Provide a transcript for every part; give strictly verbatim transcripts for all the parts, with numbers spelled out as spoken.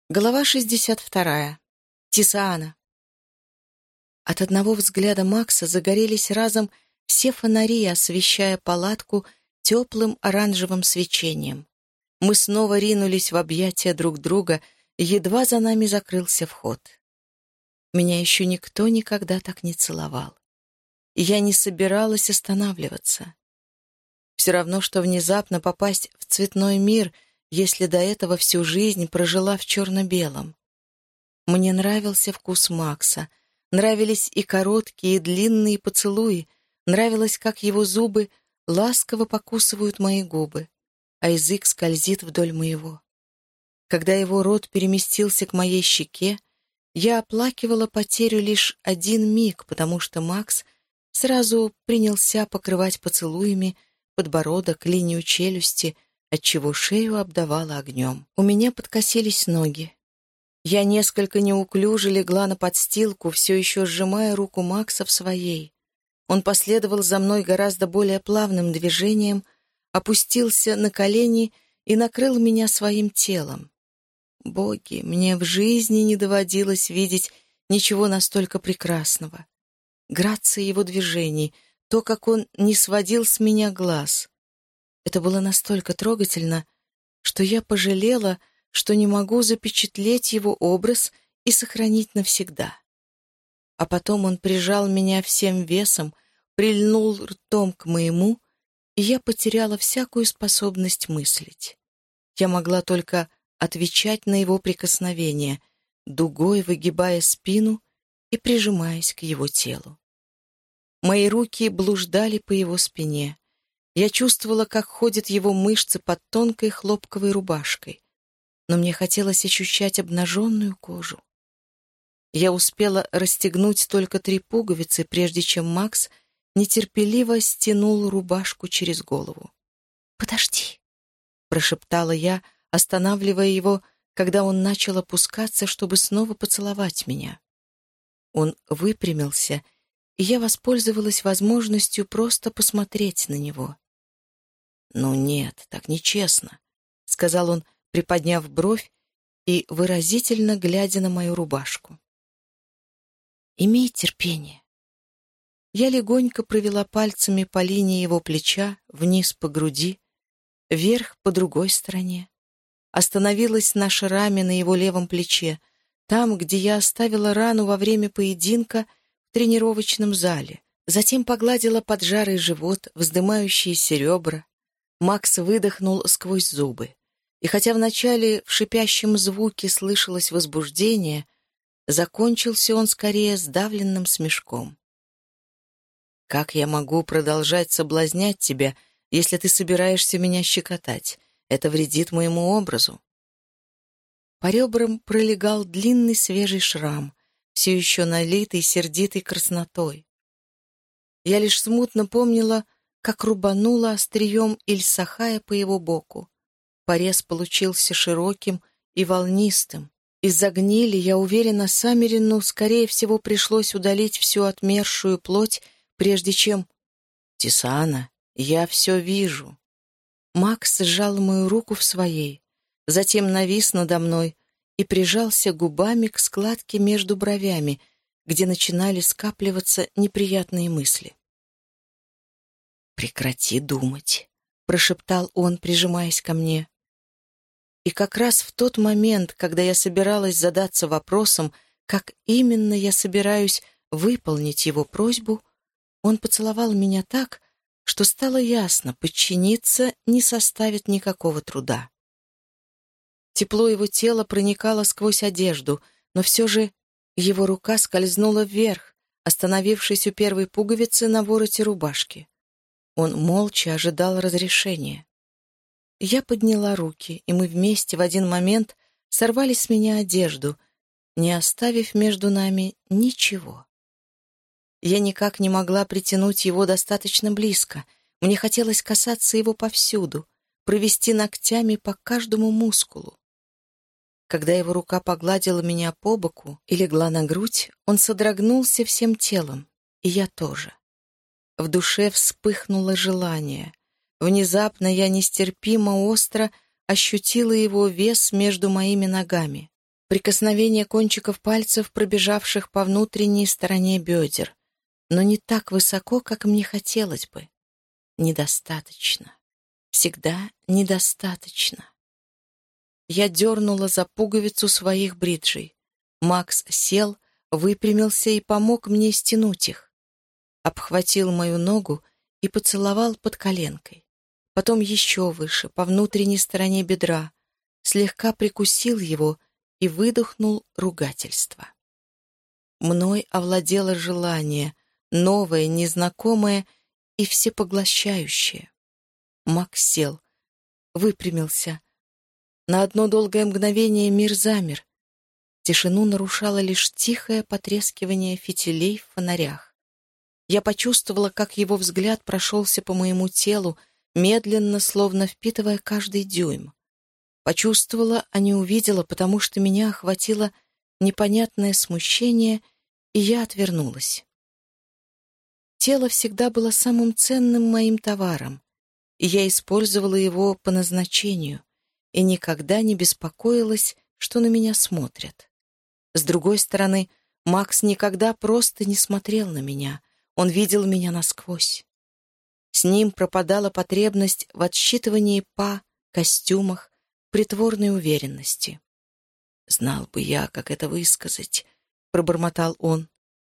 Глава шестьдесят вторая. Тисаана. От одного взгляда Макса загорелись разом все фонари, освещая палатку теплым оранжевым свечением. Мы снова ринулись в объятия друг друга, едва за нами закрылся вход. Меня еще никто никогда так не целовал. И я не собиралась останавливаться. Все равно, что внезапно попасть в цветной мир, если до этого всю жизнь прожила в черно-белом. Мне нравился вкус Макса, нравились и короткие, и длинные поцелуи, нравилось, как его зубы ласково покусывают мои губы, а язык скользит вдоль моего. Когда его рот переместился к моей щеке, я оплакивала потерю лишь один миг, потому что Макс сразу принялся покрывать поцелуями подбородок, линию челюсти, отчего шею обдавало огнем. У меня подкосились ноги. Я несколько неуклюже легла на подстилку, все еще сжимая руку Макса в своей. Он последовал за мной гораздо более плавным движением, опустился на колени и накрыл меня своим телом. Боги, мне в жизни не доводилось видеть ничего настолько прекрасного. Грация его движений, то, как он не сводил с меня глаз. Это было настолько трогательно, что я пожалела, что не могу запечатлеть его образ и сохранить навсегда. А потом он прижал меня всем весом, прильнул ртом к моему, и я потеряла всякую способность мыслить. Я могла только отвечать на его прикосновения, дугой выгибая спину и прижимаясь к его телу. Мои руки блуждали по его спине. Я чувствовала, как ходят его мышцы под тонкой хлопковой рубашкой, но мне хотелось ощущать обнаженную кожу. Я успела расстегнуть только три пуговицы, прежде чем Макс нетерпеливо стянул рубашку через голову. «Подожди», — прошептала я, останавливая его, когда он начал опускаться, чтобы снова поцеловать меня. Он выпрямился, и я воспользовалась возможностью просто посмотреть на него. «Ну нет, так нечестно», — сказал он, приподняв бровь и выразительно глядя на мою рубашку. «Имей терпение». Я легонько провела пальцами по линии его плеча, вниз по груди, вверх по другой стороне. Остановилась на шраме на его левом плече, там, где я оставила рану во время поединка в тренировочном зале. Затем погладила поджарый живот, вздымающиеся ребра. Макс выдохнул сквозь зубы. И хотя вначале в шипящем звуке слышалось возбуждение, закончился он скорее сдавленным смешком. «Как я могу продолжать соблазнять тебя, если ты собираешься меня щекотать? Это вредит моему образу». По ребрам пролегал длинный свежий шрам, все еще налитый сердитой краснотой. Я лишь смутно помнила, как рубанула острием Иль-Сахая по его боку. Порез получился широким и волнистым. Из-за гнили, я уверена, Саммерину, скорее всего, пришлось удалить всю отмершую плоть, прежде чем... «Тисаана, я все вижу». Макс сжал мою руку в своей, затем навис надо мной и прижался губами к складке между бровями, где начинали скапливаться неприятные мысли. «Прекрати думать», — прошептал он, прижимаясь ко мне. И как раз в тот момент, когда я собиралась задаться вопросом, как именно я собираюсь выполнить его просьбу, он поцеловал меня так, что стало ясно, подчиниться не составит никакого труда. Тепло его тела проникало сквозь одежду, но все же его рука скользнула вверх, остановившись у первой пуговицы на вороте рубашки. Он молча ожидал разрешения. Я подняла руки, и мы вместе в один момент сорвали с меня одежду, не оставив между нами ничего. Я никак не могла притянуть его достаточно близко. Мне хотелось касаться его повсюду, провести ногтями по каждому мускулу. Когда его рука погладила меня по боку и легла на грудь, он содрогнулся всем телом, и я тоже. В душе вспыхнуло желание. Внезапно я нестерпимо остро ощутила его вес между моими ногами. Прикосновение кончиков пальцев, пробежавших по внутренней стороне бедер, но не так высоко, как мне хотелось бы. Недостаточно. Всегда недостаточно. Я дернула за пуговицу своих бриджей. Макс сел, выпрямился и помог мне стянуть их. Обхватил мою ногу и поцеловал под коленкой. Потом еще выше, по внутренней стороне бедра, слегка прикусил его и выдохнул ругательство. Мной овладело желание, новое, незнакомое и всепоглощающее. Макс сел, выпрямился. На одно долгое мгновение мир замер. Тишину нарушало лишь тихое потрескивание фитилей в фонарях. Я почувствовала, как его взгляд прошелся по моему телу, медленно, словно впитывая каждый дюйм. Почувствовала, а не увидела, потому что меня охватило непонятное смущение, и я отвернулась. Тело всегда было самым ценным моим товаром, и я использовала его по назначению, и никогда не беспокоилась, что на меня смотрят. С другой стороны, Макс никогда просто не смотрел на меня, он видел меня насквозь. С ним пропадала потребность в отсчитывании па, костюмах, притворной уверенности. «Знал бы я, как это высказать», — пробормотал он.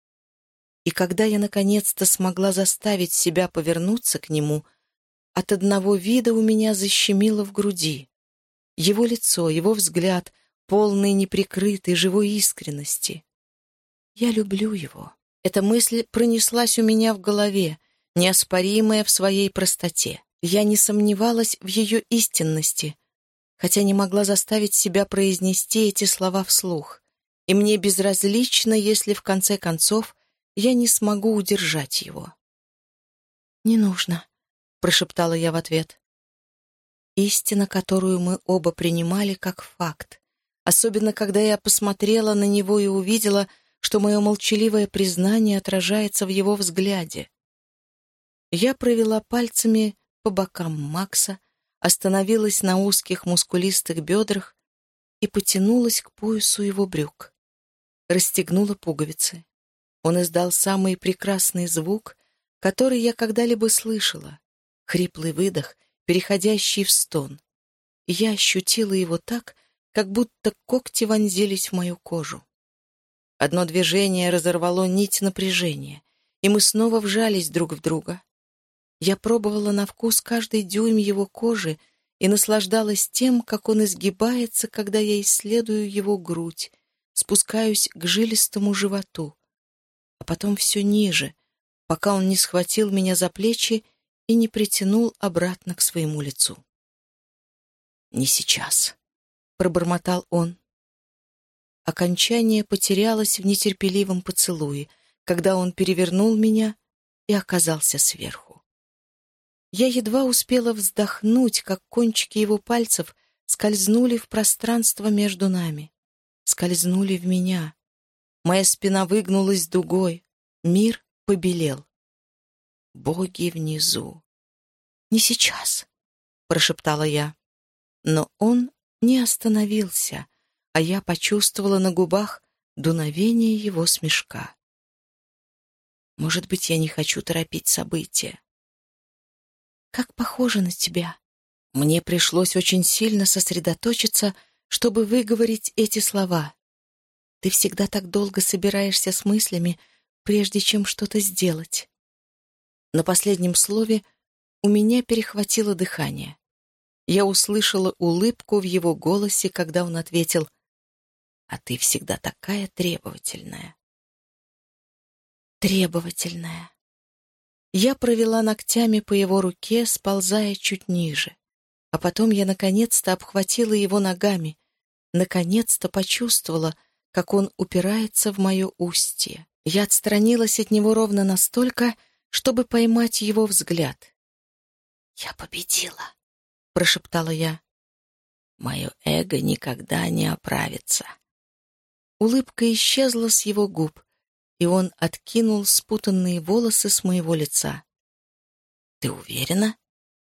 И когда я наконец-то смогла заставить себя повернуться к нему, от одного вида у меня защемило в груди. Его лицо, его взгляд, полный неприкрытой живой искренности. Я люблю его. Эта мысль пронеслась у меня в голове, неоспоримая в своей простоте. Я не сомневалась в ее истинности, хотя не могла заставить себя произнести эти слова вслух, и мне безразлично, если в конце концов я не смогу удержать его. «Не нужно», — прошептала я в ответ. Истина, которую мы оба принимали как факт, особенно когда я посмотрела на него и увидела, что мое молчаливое признание отражается в его взгляде. Я провела пальцами по бокам Макса, остановилась на узких мускулистых бедрах и потянулась к поясу его брюк. Расстегнула пуговицы. Он издал самый прекрасный звук, который я когда-либо слышала. Хриплый выдох, переходящий в стон. И я ощутила его так, как будто когти вонзились в мою кожу. Одно движение разорвало нить напряжения, и мы снова вжались друг в друга. Я пробовала на вкус каждый дюйм его кожи и наслаждалась тем, как он изгибается, когда я исследую его грудь, спускаюсь к жилистому животу, а потом все ниже, пока он не схватил меня за плечи и не притянул обратно к своему лицу. «Не сейчас», — пробормотал он. Окончание потерялось в нетерпеливом поцелуе, когда он перевернул меня и оказался сверху. Я едва успела вздохнуть, как кончики его пальцев скользнули в пространство между нами, скользнули в меня. Моя спина выгнулась дугой, мир побелел. Боги внизу. «Не сейчас», — прошептала я. Но он не остановился, а я почувствовала на губах дуновение его смешка. Может быть, я не хочу торопить события. «Как похоже на тебя». Мне пришлось очень сильно сосредоточиться, чтобы выговорить эти слова. Ты всегда так долго собираешься с мыслями, прежде чем что-то сделать. На последнем слове у меня перехватило дыхание. Я услышала улыбку в его голосе, когда он ответил: «А ты всегда такая требовательная». Требовательная. Я провела ногтями по его руке, сползая чуть ниже. А потом я наконец-то обхватила его ногами, наконец-то почувствовала, как он упирается в мое устье. Я отстранилась от него ровно настолько, чтобы поймать его взгляд. «Я победила», — прошептала я. «Мое эго никогда не оправится». Улыбка исчезла с его губ, и он откинул спутанные волосы с моего лица. «Ты уверена?»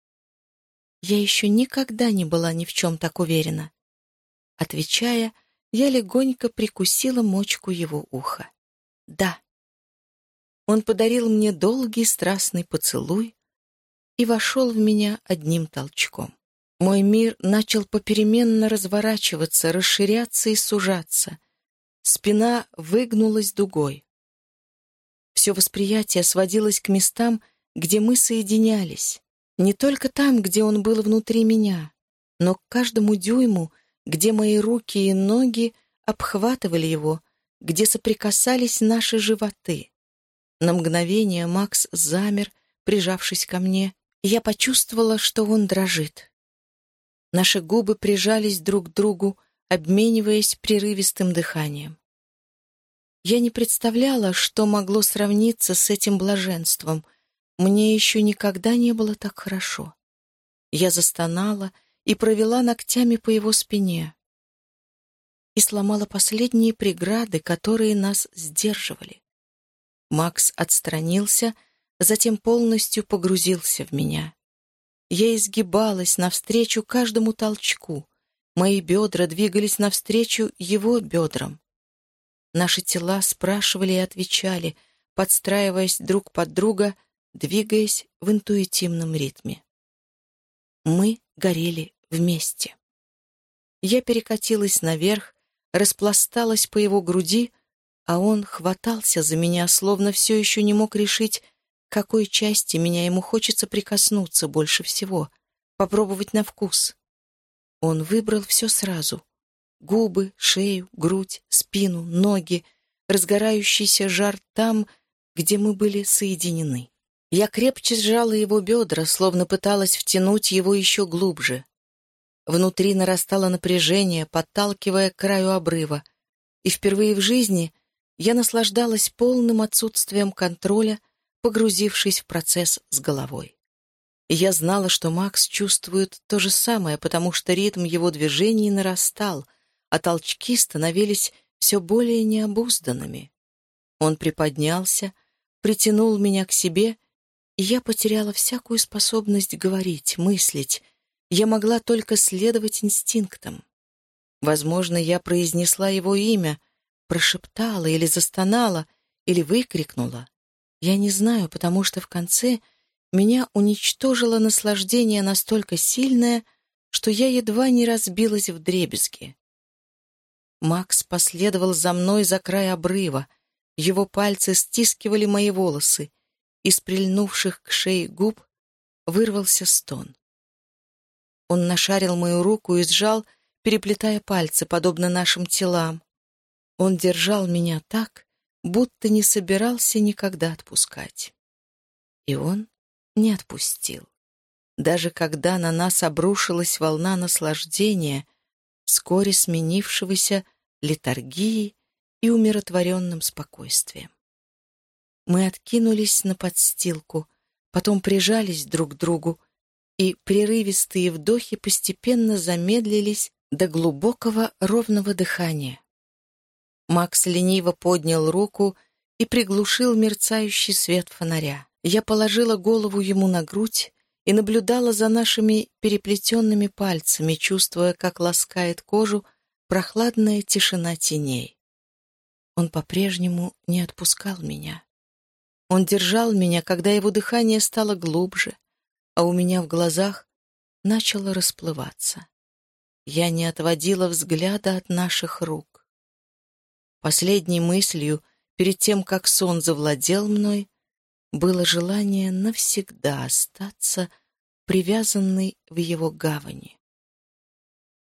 Я еще никогда не была ни в чем так уверена. Отвечая, Я легонько прикусила мочку его уха. «Да». Он подарил мне долгий страстный поцелуй и вошел в меня одним толчком. Мой мир начал попеременно разворачиваться, расширяться и сужаться. Спина выгнулась дугой. Все восприятие сводилось к местам, где мы соединялись. Не только там, где он был внутри меня, но к каждому дюйму, где мои руки и ноги обхватывали его, где соприкасались наши животы. На мгновение Макс замер, прижавшись ко мне, и я почувствовала, что он дрожит. Наши губы прижались друг к другу, обмениваясь прерывистым дыханием. Я не представляла, что могло сравниться с этим блаженством. Мне еще никогда не было так хорошо. Я застонала и провела ногтями по его спине и сломала последние преграды, которые нас сдерживали. Макс отстранился, затем полностью погрузился в меня. Я изгибалась навстречу каждому толчку. Мои бедра двигались навстречу его бедрам. Наши тела спрашивали и отвечали, подстраиваясь друг под друга, двигаясь в интуитивном ритме. Мы горели вместе. Я перекатилась наверх, распласталась по его груди, а он хватался за меня, словно все еще не мог решить, к какой части меня ему хочется прикоснуться больше всего, попробовать на вкус. Он выбрал все сразу. Губы, шею, грудь, спину, ноги, разгорающийся жар там, где мы были соединены. Я крепче сжала его бедра, словно пыталась втянуть его еще глубже. Внутри нарастало напряжение, подталкивая к краю обрыва, и впервые в жизни я наслаждалась полным отсутствием контроля, погрузившись в процесс с головой. И я знала, что Макс чувствует то же самое, потому что ритм его движений нарастал, а толчки становились все более необузданными. Он приподнялся, притянул меня к себе, и я потеряла всякую способность говорить, мыслить. Я могла только следовать инстинктам. Возможно, я произнесла его имя, прошептала или застонала, или выкрикнула. Я не знаю, потому что в конце меня уничтожило наслаждение настолько сильное, что я едва не разбилась вдребезги. Макс последовал за мной за край обрыва. Его пальцы стискивали мои волосы. Из прильнувших к шее губ вырвался стон. Он нашарил мою руку и сжал, переплетая пальцы, подобно нашим телам. Он держал меня так, будто не собирался никогда отпускать. И он не отпустил. Даже когда на нас обрушилась волна наслаждения, вскоре сменившегося летаргией и умиротворенным спокойствием. Мы откинулись на подстилку, потом прижались друг к другу, и прерывистые вдохи постепенно замедлились до глубокого ровного дыхания. Макс лениво поднял руку и приглушил мерцающий свет фонаря. Я положила голову ему на грудь и наблюдала за нашими переплетенными пальцами, чувствуя, как ласкает кожу прохладная тишина теней. Он по-прежнему не отпускал меня. Он держал меня, когда его дыхание стало глубже, а у меня в глазах начало расплываться. Я не отводила взгляда от наших рук. Последней мыслью, перед тем, как сон завладел мной, было желание навсегда остаться привязанной в его гавани.